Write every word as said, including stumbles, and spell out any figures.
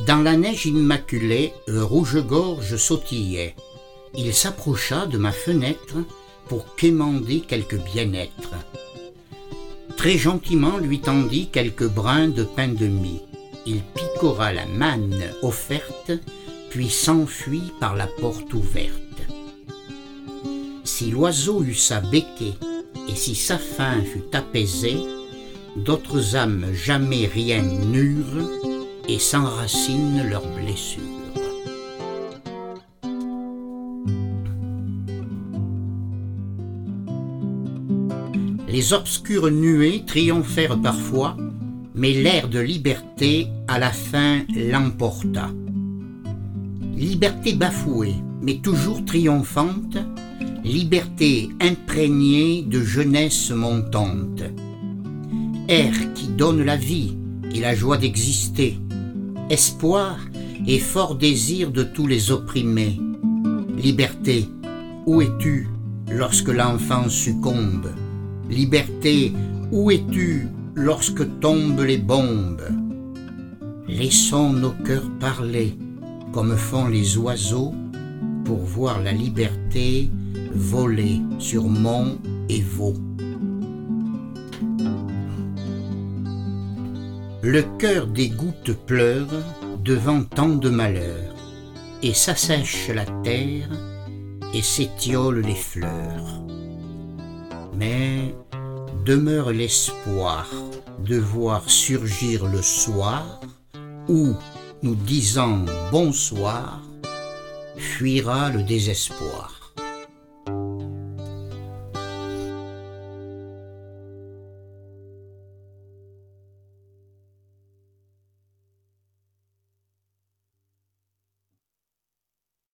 Dans la neige immaculée, le rouge-gorge sautillait. Il s'approcha de ma fenêtre pour quémander quelque bien-être. Très gentiment lui tendit quelques brins de pain de mie. Il picora la manne offerte, puis s'enfuit par la porte ouverte. Si l'oiseau eut sa becquée, et si sa faim fut apaisée, d'autres âmes jamais rien n'eurent, et s'enracinent leurs blessures. Les obscures nuées triomphèrent parfois, mais l'air de liberté à la fin l'emporta. Liberté bafouée, mais toujours triomphante, liberté imprégnée de jeunesse montante. Air qui donne la vie et la joie d'exister, espoir et fort désir de tous les opprimés. Liberté, où es-tu lorsque l'enfant succombe? Liberté, où es-tu lorsque tombent les bombes? Laissons nos cœurs parler comme font les oiseaux pour voir la liberté voler sur monts et vaux. Le cœur des gouttes pleure devant tant de malheurs, et s'assèche la terre et s'étiolent les fleurs. Mais demeure l'espoir de voir surgir le soir où, nous disant bonsoir, fuira le désespoir.